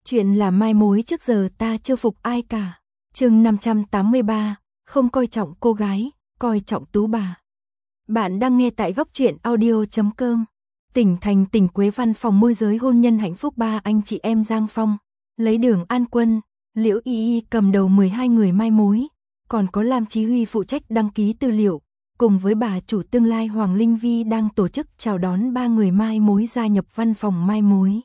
Chuyện là mai mối trước giờ ta chưa phục ai cả. Chương 583, không coi trọng cô gái, coi trọng tú bà. Bạn đang nghe tại góc truyện audio.com. Tỉnh thành tỉnh Quế văn phòng môi giới hôn nhân hạnh phúc ba anh chị em Giang Phong, lấy Đường An Quân, Liễu Y Y cầm đầu 12 người mai mối, còn có Lam Chí Huy phụ trách đăng ký tư liệu, cùng với bà chủ tương lai Hoàng Linh Vi đang tổ chức chào đón 3 người mai mối gia nhập văn phòng mai mối.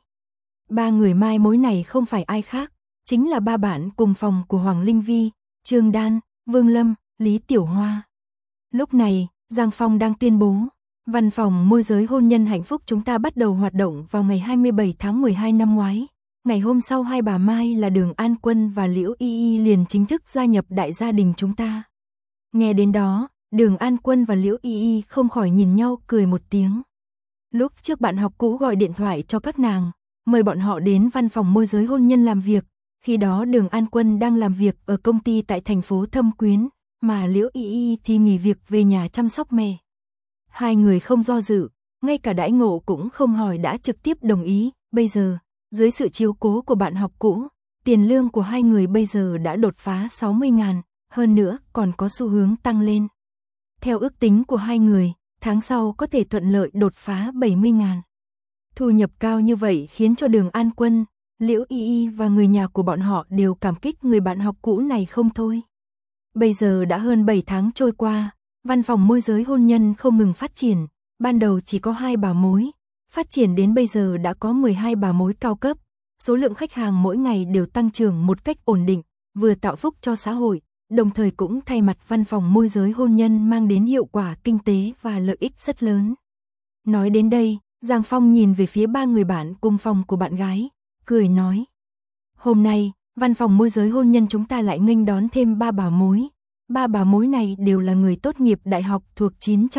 3 người mai mối này không phải ai khác, chính là 3 bạn cùng phòng của Hoàng Linh Vi, Trương Đan, Vương Lâm, Lý Tiểu Hoa. Lúc này, Giang Phong đang tuyên bố, văn phòng môi giới hôn nhân hạnh phúc chúng ta bắt đầu hoạt động vào ngày 27 tháng 12 năm ngoái. Ngày hôm sau hai bà Mai là Đường An Quân và Liễu Y Y liền chính thức gia nhập đại gia đình chúng ta. Nghe đến đó, Đường An Quân và Liễu Y Y không khỏi nhìn nhau cười một tiếng. Lúc trước bạn học cũ gọi điện thoại cho các nàng, mời bọn họ đến văn phòng môi giới hôn nhân làm việc. Khi đó Đường An Quân đang làm việc ở công ty tại thành phố Thâm Quyến, mà Liễu Y Y thì nghỉ việc về nhà chăm sóc mẹ. Hai người không do dự, ngay cả đãi ngộ cũng không hỏi đã trực tiếp đồng ý. Bây giờ, dưới sự chiếu cố của bạn học cũ, tiền lương của hai người bây giờ đã đột phá 60.000, hơn nữa còn có xu hướng tăng lên. Theo ước tính của hai người, tháng sau có thể thuận lợi đột phá 70.000. Thu nhập cao như vậy khiến cho Đường An Quân, Liễu Y Y và người nhà của bọn họ đều cảm kích người bạn học cũ này không thôi. Bây giờ đã hơn 7 tháng trôi qua, văn phòng môi giới hôn nhân không ngừng phát triển, ban đầu chỉ có 2 bà mối, phát triển đến bây giờ đã có 12 bà mối cao cấp, số lượng khách hàng mỗi ngày đều tăng trưởng một cách ổn định, vừa tạo phúc cho xã hội, đồng thời cũng thay mặt văn phòng môi giới hôn nhân mang đến hiệu quả kinh tế và lợi ích rất lớn. Nói đến đây, Giang Phong nhìn về phía 3 người bạn cùng phòng của bạn gái, cười nói. Hôm nay, văn phòng môi giới hôn nhân chúng ta lại nghênh đón thêm 3 bà mối. 3 bà mối này đều là người tốt nghiệp đại học thuộc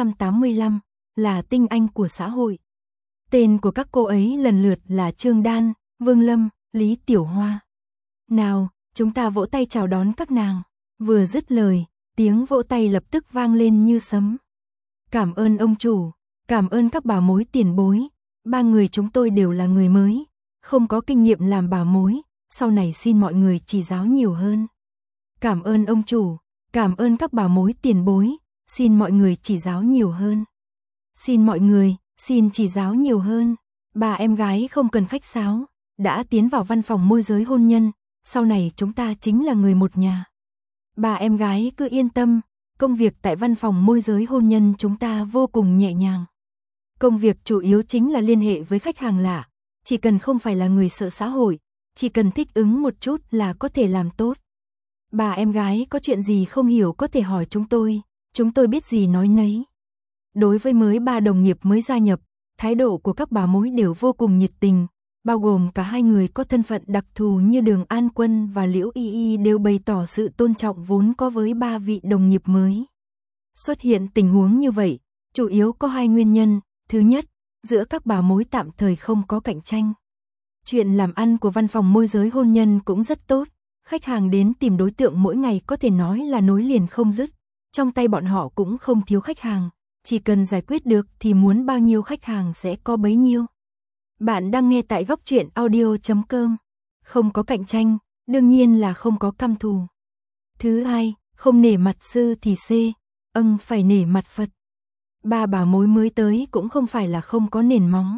985, là tinh anh của xã hội. Tên của các cô ấy lần lượt là Trương Đan, Vương Lâm, Lý Tiểu Hoa. Nào, chúng ta vỗ tay chào đón các nàng. Vừa dứt lời, tiếng vỗ tay lập tức vang lên như sấm. Cảm ơn ông chủ. Cảm ơn các bà mối tiền bối, 3 người chúng tôi đều là người mới, không có kinh nghiệm làm bà mối, sau này xin mọi người chỉ giáo nhiều hơn. Cảm ơn ông chủ, cảm ơn các bà mối tiền bối, xin mọi người chỉ giáo nhiều hơn. Xin mọi người, xin chỉ giáo nhiều hơn. Bà em gái không cần khách sáo, đã tiến vào văn phòng môi giới hôn nhân, sau này chúng ta chính là người một nhà. Bà em gái cứ yên tâm, công việc tại văn phòng môi giới hôn nhân chúng ta vô cùng nhẹ nhàng. Công việc chủ yếu chính là liên hệ với khách hàng lạ, chỉ cần không phải là người sợ xã hội, chỉ cần thích ứng một chút là có thể làm tốt. Bà em gái có chuyện gì không hiểu có thể hỏi chúng tôi biết gì nói nấy. Đối với 3 đồng nghiệp mới gia nhập, thái độ của các bà mối đều vô cùng nhiệt tình, bao gồm cả 2 người có thân phận đặc thù như Đường An Quân và Liễu Y Y đều bày tỏ sự tôn trọng vốn có với 3 vị đồng nghiệp mới. Xuất hiện tình huống như vậy, chủ yếu có 2 nguyên nhân. Thứ nhất, giữa các bà mối tạm thời không có cạnh tranh. Chuyện làm ăn của văn phòng môi giới hôn nhân cũng rất tốt, khách hàng đến tìm đối tượng mỗi ngày có thể nói là nối liền không dứt, trong tay bọn họ cũng không thiếu khách hàng, chỉ cần giải quyết được thì muốn bao nhiêu khách hàng sẽ có bấy nhiêu. Bạn đang nghe tại góc truyện audio.com. Không có cạnh tranh, đương nhiên là không có căm thù. Thứ hai, không nể mặt sư thì xê, phải nể mặt Phật. 3 bà mối mới tới cũng không phải là không có nền móng.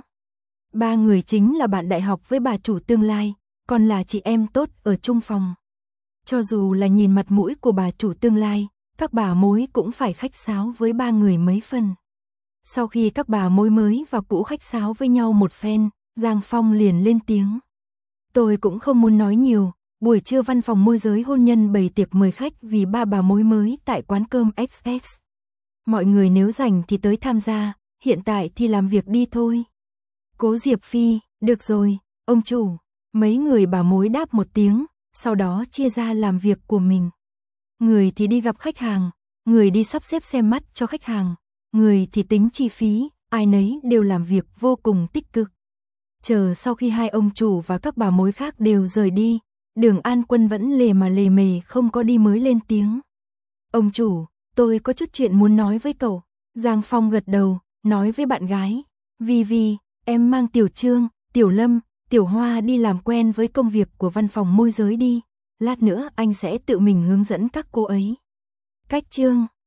3 người chính là bạn đại học với bà chủ tương lai, còn là chị em tốt ở chung phòng. Cho dù là nhìn mặt mũi của bà chủ tương lai, các bà mối cũng phải khách sáo với 3 người mấy phần. Sau khi các bà mối mới và cũ khách sáo với nhau một phen, Giang Phong liền lên tiếng. Tôi cũng không muốn nói nhiều, buổi trưa văn phòng môi giới hôn nhân bày tiệc mời khách vì 3 bà mối mới tại quán cơm XX. Mọi người nếu rảnh thì tới tham gia, hiện tại thì làm việc đi thôi. Cố Diệp Phi, được rồi, ông chủ. Mấy người bà mối đáp một tiếng, sau đó chia ra làm việc của mình. Người thì đi gặp khách hàng, người đi sắp xếp xem mắt cho khách hàng, người thì tính chi phí, ai nấy đều làm việc vô cùng tích cực. Chờ sau khi 2 ông chủ và các bà mối khác đều rời đi, Đường An Quân vẫn lề mề không có đi mới lên tiếng. Ông chủ, tôi có chút chuyện muốn nói với cậu. Giang Phong gật đầu, nói với bạn gái. Vi Vi, em mang Tiểu Trương, Tiểu Lâm, Tiểu Hoa đi làm quen với công việc của văn phòng môi giới đi, lát nữa anh sẽ tự mình hướng dẫn các cô ấy. Cách chương